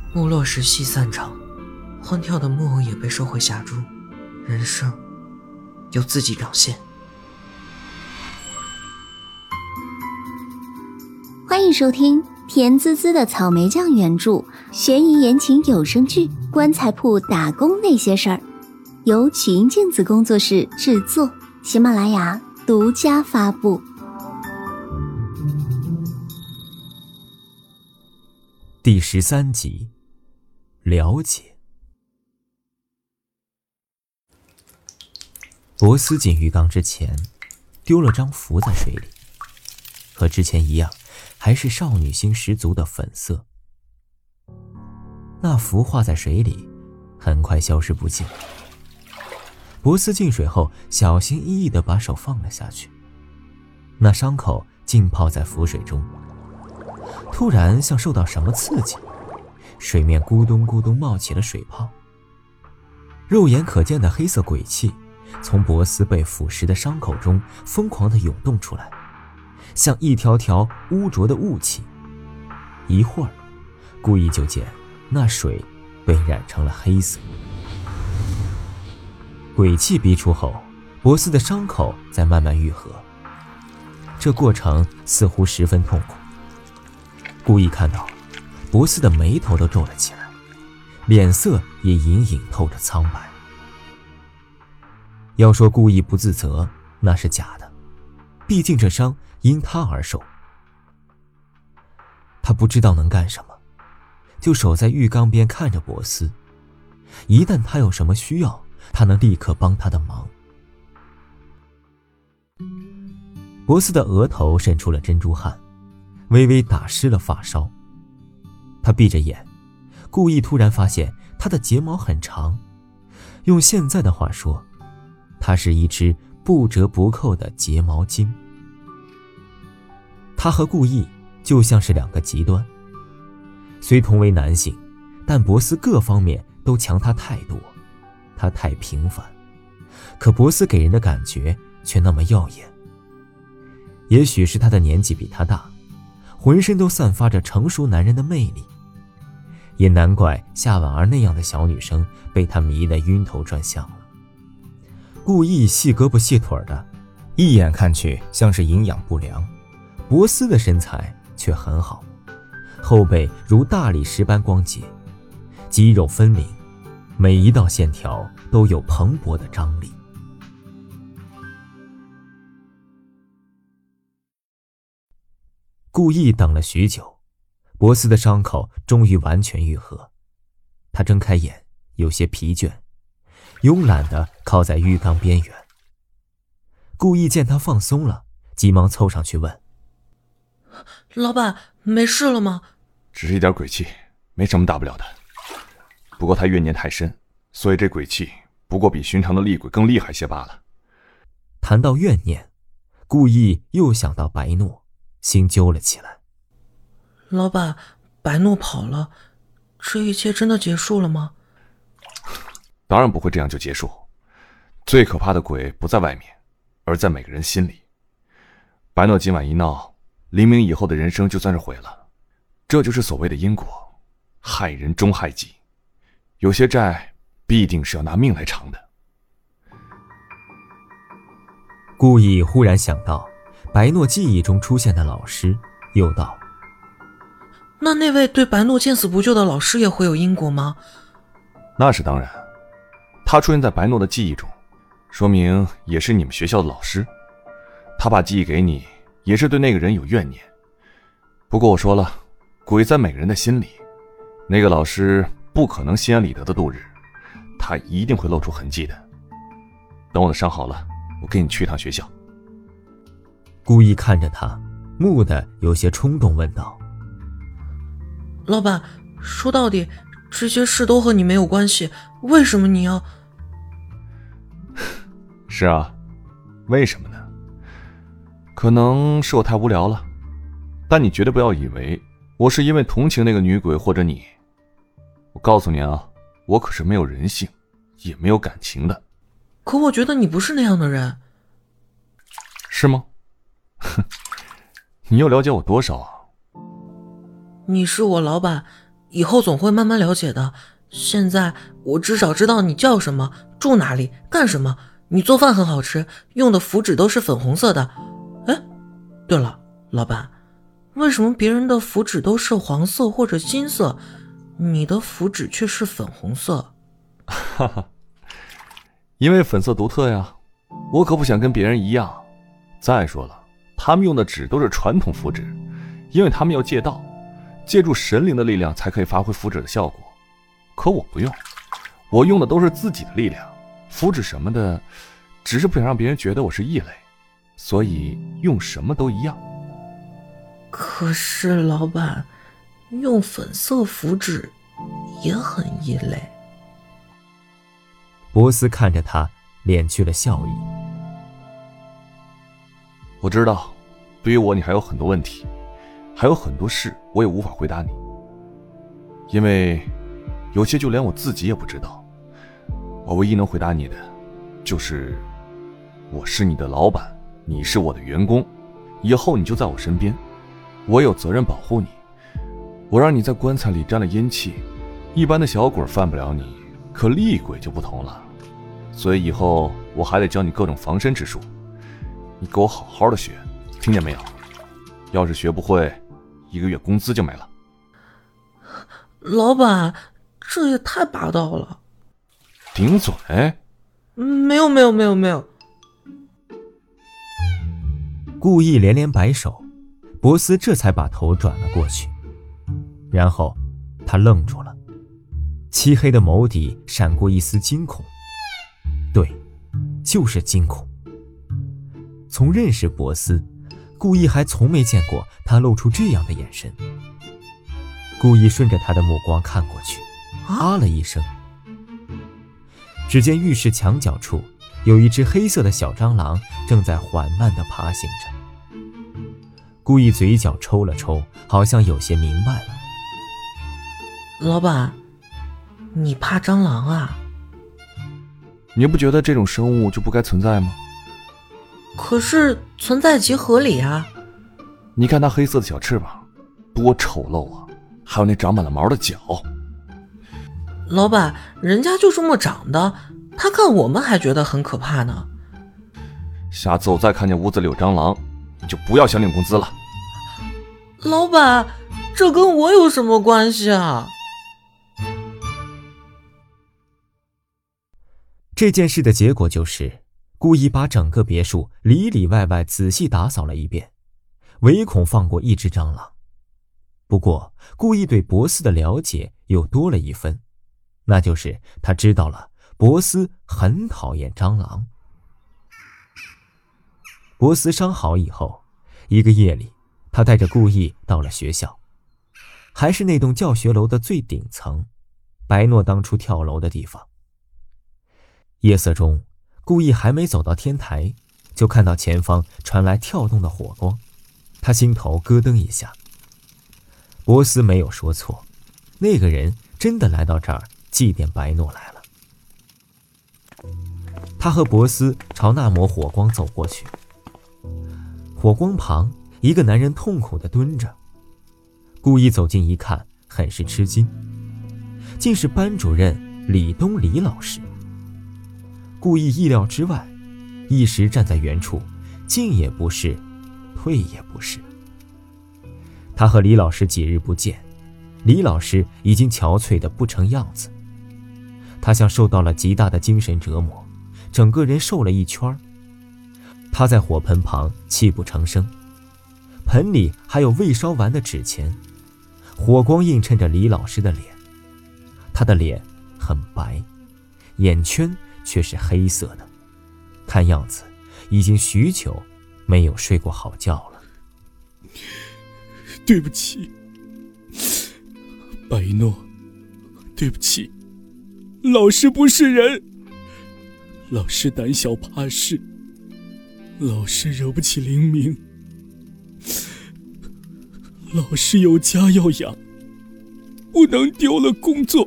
木落时戏散场，荒跳的木偶也被收回匣珠，人生由自己表现。 欢迎收听甜滋滋的草莓酱原著悬疑言情有声剧《棺材铺打工那些事儿》，由曲音镜子工作室制作，喜马拉雅独家发布。 第13集，了解。博斯进浴缸之前丢了张符在水里，和之前一样，还是少女心十足的粉色。那符画在水里，很快消失不见。博斯进水后小心翼翼地把手放了下去，那伤口浸泡在符水中，突然像受到什么刺激，水面咕咚咕咚冒起了水泡。肉眼可见的黑色鬼气从博斯被腐蚀的伤口中疯狂地涌动出来，像一条条污浊的雾气。一会儿，故意就见那水被染成了黑色。鬼气逼出后，博斯的伤口在慢慢愈合，这过程似乎十分痛苦。故意看到博斯的眉头都皱了起来，脸色也隐隐透着苍白。要说故意不自责，那是假的，毕竟这伤因他而受。他不知道能干什么，就守在浴缸边看着博斯，一旦他有什么需要，他能立刻帮他的忙。博斯的额头渗出了珍珠汗，微微打湿了发梢。他闭着眼，故意突然发现他的睫毛很长，用现在的话说，他是一只不折不扣的睫毛精。他和顾意就像是两个极端，虽同为男性，但博斯各方面都强他太多，他太平凡，可博斯给人的感觉却那么耀眼。也许是他的年纪比他大，浑身都散发着成熟男人的魅力，也难怪夏婉儿那样的小女生被他迷得晕头转向了。故意细胳膊细腿的，一眼看去像是营养不良。博斯的身材却很好，后背如大理石般光洁，肌肉分明，每一道线条都有蓬勃的张力。故意等了许久，博斯的伤口终于完全愈合。他睁开眼，有些疲倦，慵懒地靠在浴缸边缘。故意见他放松了，急忙凑上去问： 老板，没事了吗？ 只是一点鬼气，没什么大不了的。不过他怨念太深，所以这鬼气不过比寻常的厉鬼更厉害些罢了。 谈到怨念，故意又想到白诺，心揪了起来。 老板，白诺跑了，这一切真的结束了吗？ 当然不会这样就结束。最可怕的鬼不在外面，而在每个人心里。白诺今晚一闹，黎明以后的人生就算是毁了。这就是所谓的因果，害人终害己。有些债必定是要拿命来偿的。 故意忽然想到白诺记忆中出现的老师，又道： 那位对白诺见死不救的老师也会有因果吗？ 那是当然，他出现在白诺的记忆中，说明也是你们学校的老师。他把记忆给你，也是对那个人有怨念。不过我说了，鬼在每个人的心里，那个老师不可能心安理得的度日，他一定会露出痕迹的。等我的伤好了，我跟你去一趟学校。 故意看着他，蓦地有些冲动问道： 老板，说到底这些事都和你没有关系，为什么你要…… 是啊，为什么呢？可能是我太无聊了，但你绝对不要以为我是因为同情那个女鬼或者你。我告诉你啊，我可是没有人性，也没有感情的。 可我觉得你不是那样的人。 是吗？你又了解我多少啊？ 你是我老板， 以后总会慢慢了解的。现在我至少知道你叫什么，住哪里，干什么。你做饭很好吃，用的符纸都是粉红色的。哎，对了，老板，为什么别人的符纸都是黄色或者金色，你的符纸却是粉红色？ 哈哈，因为粉色独特呀，我可不想跟别人一样。再说了，他们用的纸都是传统符纸，因为他们要借道，借助神灵的力量才可以发挥符纸的效果。可我不用，我用的都是自己的力量。符纸什么的，只是不想让别人觉得我是异类，所以用什么都一样。 可是老板，用粉色符纸也很异类。 博斯看着他，敛去了笑意。 我知道，对于我你还有很多问题，还有很多事我也无法回答你，因为有些就连我自己也不知道。我唯一能回答你的，就是我是你的老板，你是我的员工，以后你就在我身边，我有责任保护你。我让你在棺材里沾了阴气，一般的小鬼犯不了你，可厉鬼就不同了。所以以后我还得教你各种防身之术，你给我好好的学，听见没有？要是学不会，1个月工资就没了。 老板，这也太霸道了。 顶嘴？ 没有。 故意连连摆手，博斯这才把头转了过去。然后他愣住了，漆黑的眸底闪过一丝惊恐。对，就是惊恐。从认识博斯，故意还从没见过他露出这样的眼神。故意顺着他的目光看过去，啊了一声。只见浴室墙角处有一只黑色的小蟑螂正在缓慢地爬行着。故意嘴角抽了抽，好像有些明白了。 老板，你怕蟑螂啊？ 你不觉得这种生物就不该存在吗？ 可是存在即合理啊。 你看它黑色的小翅膀，多丑陋啊！还有那长满了毛的脚。 老板，人家就这么长的，他看我们还觉得很可怕呢。 下次我再看见屋子里有蟑螂，你就不要想领工资了。 老板，这跟我有什么关系啊？ 这件事的结果就是，故意把整个别墅里里外外仔细打扫了一遍，唯恐放过一只蟑螂。不过，故意对博斯的了解又多了一分，那就是他知道了博斯很讨厌蟑螂。博斯伤好以后，一个夜里，他带着故意到了学校，还是那栋教学楼的最顶层，白诺当初跳楼的地方。夜色中，故意还没走到天台，就看到前方传来跳动的火光，他心头咯噔一下。博斯没有说错，那个人真的来到这儿祭奠白诺来了。他和博斯朝那抹火光走过去，火光旁一个男人痛苦地蹲着。故意走近一看，很是吃惊，竟是班主任李东李老师。故意意料之外，一时站在原处，进也不是，退也不是。他和李老师几日不见，李老师已经憔悴得不成样子，他像受到了极大的精神折磨，整个人瘦了一圈。他在火盆旁泣不成声，盆里还有未烧完的纸钱，火光映衬着李老师的脸，他的脸很白，眼圈却是黑色的，看样子已经许久没有睡过好觉了。 对不起，白诺，对不起，老师不是人，老师胆小怕事，老师惹不起灵明，老师有家要养，不能丢了工作。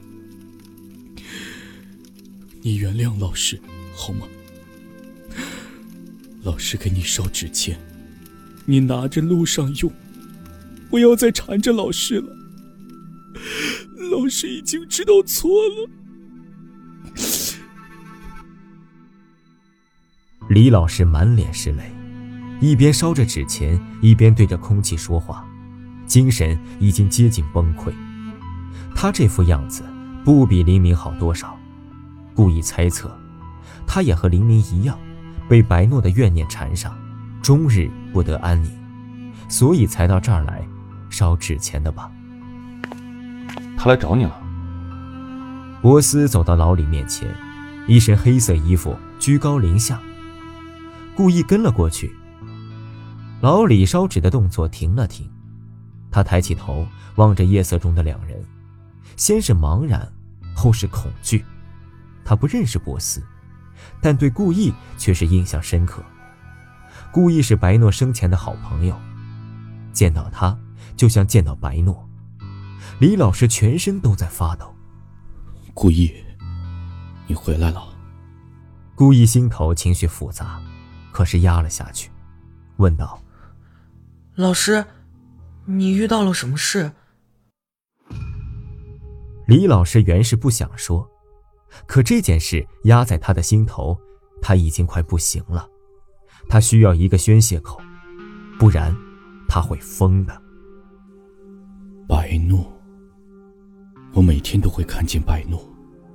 你原谅老师好吗？老师给你烧纸钱，你拿着路上用，不要再缠着老师了。 老师已经知道错了。 李老师满脸是泪，一边烧着纸钱，一边对着空气说话，精神已经接近崩溃。他这副样子不比林明好多少，故意猜测他也和林明一样，被白诺的怨念缠上，终日不得安宁，所以才到这儿来烧纸钱的吧。 他来找你了。 波斯走到老李面前，一身黑色衣服，居高临下，故意跟了过去。老李烧纸的动作停了停，他抬起头望着夜色中的两人，先是茫然，后是恐惧。他不认识波斯，但对顾意却是印象深刻。顾意是白诺生前的好朋友，见到他就像见到白诺。李老师全身都在发抖。 顾意，你回来了。 顾意心头情绪复杂，可是压了下去，问道： 老师，你遇到了什么事？ 李老师原是不想说，可这件事压在他的心头，他已经快不行了。他需要一个宣泄口，不然他会疯的。 白诺，我每天都会看见白诺，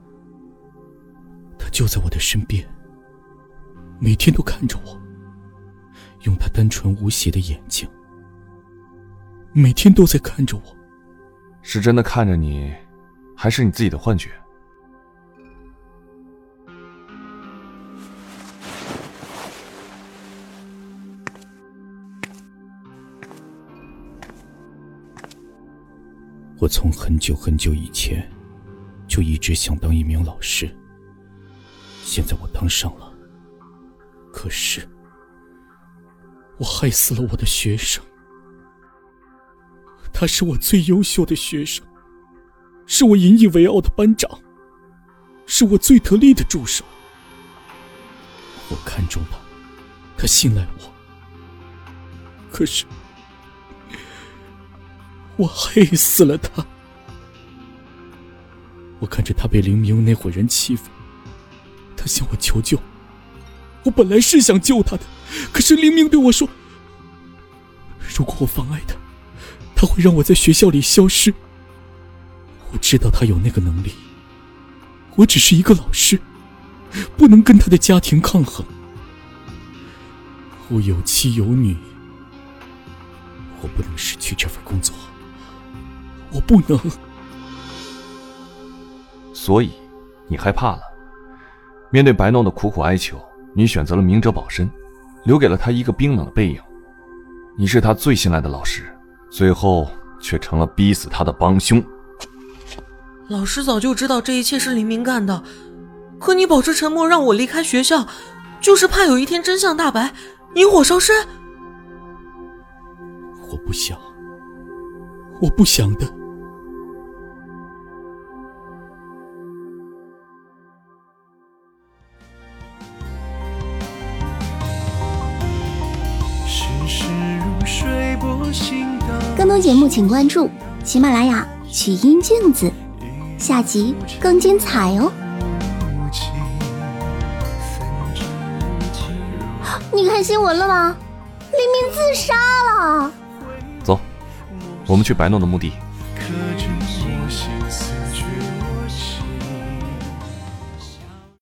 他就在我的身边，每天都看着我，用他单纯无邪的眼睛，每天都在看着我。 是真的看着你，还是你自己的幻觉？ 我从很久很久以前就一直想当一名老师，现在我当上了，可是我害死了我的学生。他是我最优秀的学生，是我引以为傲的班长，是我最得力的助手。我看中他，他信赖我，可是我害死了他。我看着他被林明那伙人欺负，他向我求救。我本来是想救他的，可是林明对我说，如果我妨碍他，他会让我在学校里消失。我知道他有那个能力，我只是一个老师，不能跟他的家庭抗衡。我有妻有女，我不能失去这份工作，我不能。 所以你害怕了。面对白诺的苦苦哀求，你选择了明哲保身，留给了他一个冰冷的背影。你是他最信赖的老师，最后却成了逼死他的帮凶。 老师早就知道这一切是林明干的，可你保持沉默让我离开学校，就是怕有一天真相大白，引火烧身。 我不想的。 更多节目请关注喜马拉雅曲音镜子，下集更精彩哦。你看新闻了吗？林明自杀了。 走，我们去白诺的墓地。 刻进我心思决